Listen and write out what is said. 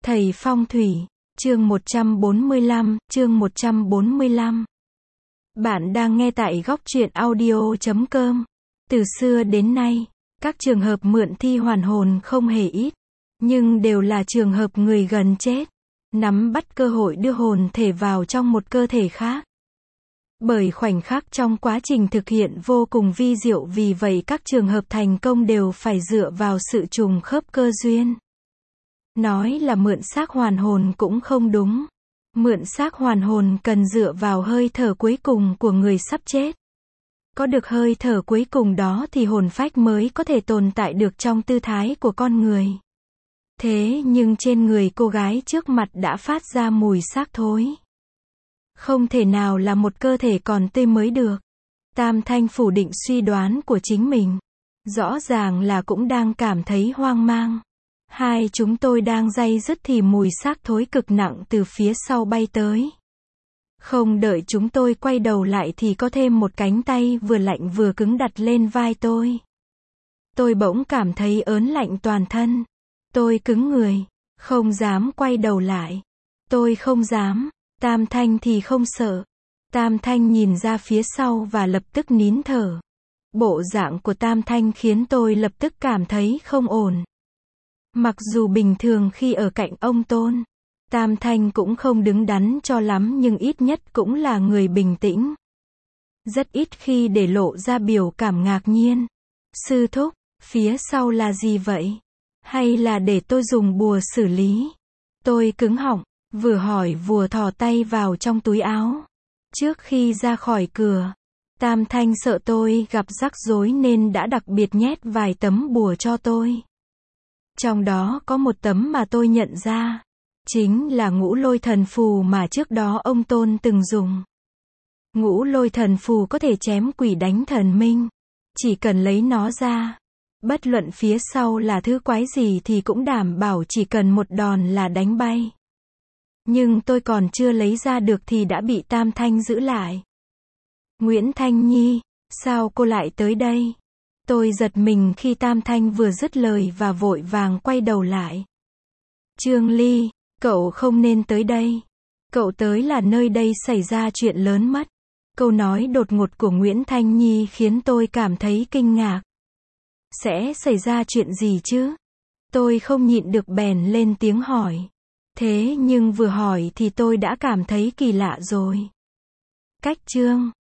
Thầy phong thủy, chương 145, chương 145. Bạn đang nghe tại góc truyện audio.com. Từ xưa đến nay, các trường hợp mượn thi hoàn hồn không hề ít, nhưng đều là trường hợp người gần chết, nắm bắt cơ hội đưa hồn thể vào trong một cơ thể khác. Bởi khoảnh khắc trong quá trình thực hiện vô cùng vi diệu, vì vậy các trường hợp thành công đều phải dựa vào sự trùng khớp cơ duyên. Nói là mượn xác hoàn hồn cũng không đúng. Mượn xác hoàn hồn cần dựa vào hơi thở cuối cùng của người sắp chết. Có được hơi thở cuối cùng đó thì hồn phách mới có thể tồn tại được trong tư thái của con người. Thế nhưng trên người cô gái trước mặt đã phát ra mùi xác thối. Không thể nào là một cơ thể còn tươi mới được. Tam Thanh phủ định suy đoán của chính mình. Rõ ràng là cũng đang cảm thấy hoang mang. Hai chúng tôi đang day dứt thì mùi xác thối cực nặng từ phía sau bay tới. Không đợi chúng tôi quay đầu lại thì có thêm một cánh tay vừa lạnh vừa cứng đặt lên vai tôi. Tôi bỗng cảm thấy ớn lạnh toàn thân. Tôi cứng người, không dám quay đầu lại. Tôi không dám. Tam Thanh thì không sợ. Tam Thanh nhìn ra phía sau và lập tức nín thở. Bộ dạng của Tam Thanh khiến tôi lập tức cảm thấy không ổn. Mặc dù bình thường khi ở cạnh ông Tôn, Tam Thanh cũng không đứng đắn cho lắm nhưng ít nhất cũng là người bình tĩnh. Rất ít khi để lộ ra biểu cảm ngạc nhiên. Sư thúc, phía sau là gì vậy? Hay là để tôi dùng bùa xử lý? Tôi cứng họng, vừa hỏi vừa thò tay vào trong túi áo. Trước khi ra khỏi cửa, Tam Thanh sợ tôi gặp rắc rối nên đã đặc biệt nhét vài tấm bùa cho tôi. Trong đó có một tấm mà tôi nhận ra, chính là ngũ lôi thần phù mà trước đó ông Tôn từng dùng. Ngũ lôi thần phù có thể chém quỷ đánh thần minh. Chỉ cần lấy nó ra, bất luận phía sau là thứ quái gì thì cũng đảm bảo chỉ cần một đòn là đánh bay. Nhưng tôi còn chưa lấy ra được thì đã bị Tam Thanh giữ lại. Nguyễn Thanh Nhi, sao cô lại tới đây? Tôi giật mình khi Tam Thanh vừa dứt lời và vội vàng quay đầu lại. Trương Ly, cậu không nên tới đây. Cậu tới là nơi đây xảy ra chuyện lớn mất. Câu nói đột ngột của Nguyễn Thanh Nhi khiến tôi cảm thấy kinh ngạc. Sẽ xảy ra chuyện gì chứ? Tôi không nhịn được bèn lên tiếng hỏi. Thế nhưng vừa hỏi thì tôi đã cảm thấy kỳ lạ rồi. Cách chương